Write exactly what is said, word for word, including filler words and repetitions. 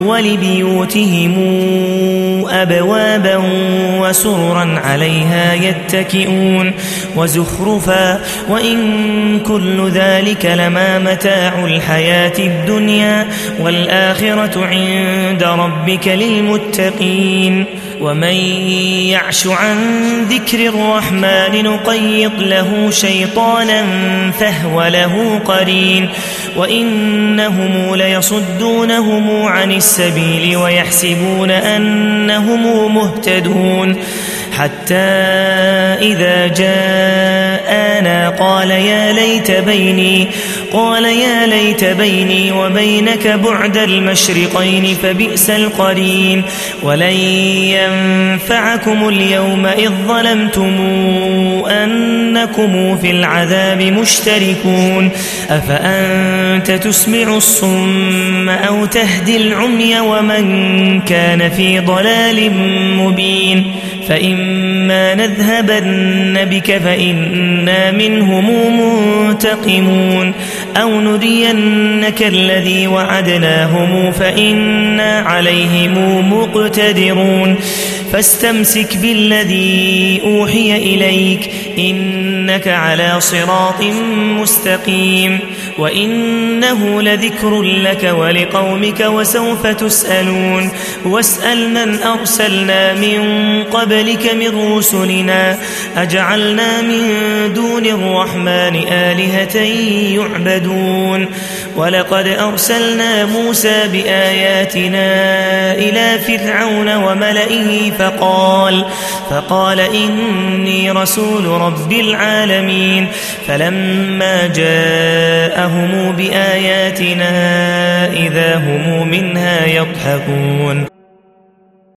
ولبيوتهم أبوابا وسررا عليها يتكئون وزخرفا وإن كل ذلك لما متاع الحياة الدنيا والآخرة عند ربك للمتقين ومن يعش عن ذكر الرحمن نقيض له شيطانا فهو له قرين وإنهم ليصدونهم عن السبيل ويحسبون أنهم مهتدون حتى إذا جاءنا قال يا ليت بيني قال يا ليت بيني وبينك بعد المشرقين فبئس القرين ولن ينفعكم اليوم إذ ظلمتم أنكم في العذاب مشتركون أفأنت تسمع الصم أو تهدي العمي ومن كان في ضلال مبين فإما نذهبن بك فإنا منهم منتقمون أو نرينك الذي وعدناهم فإنا عليهم مقتدرون فاستمسك بالذي أوحي إليك إنك على صراط مستقيم وإنه لذكر لك ولقومك وسوف تسألون واسأل من أرسلنا من قبلك من رسلنا أجعلنا من دون الرحمن آلهة يعبدون ولقد أرسلنا موسى بآياتنا إلى فرعون وملئه فقال فقال إني رسول رب العالمين فلما جاءهم بآياتنا إذا هم منها يضحكون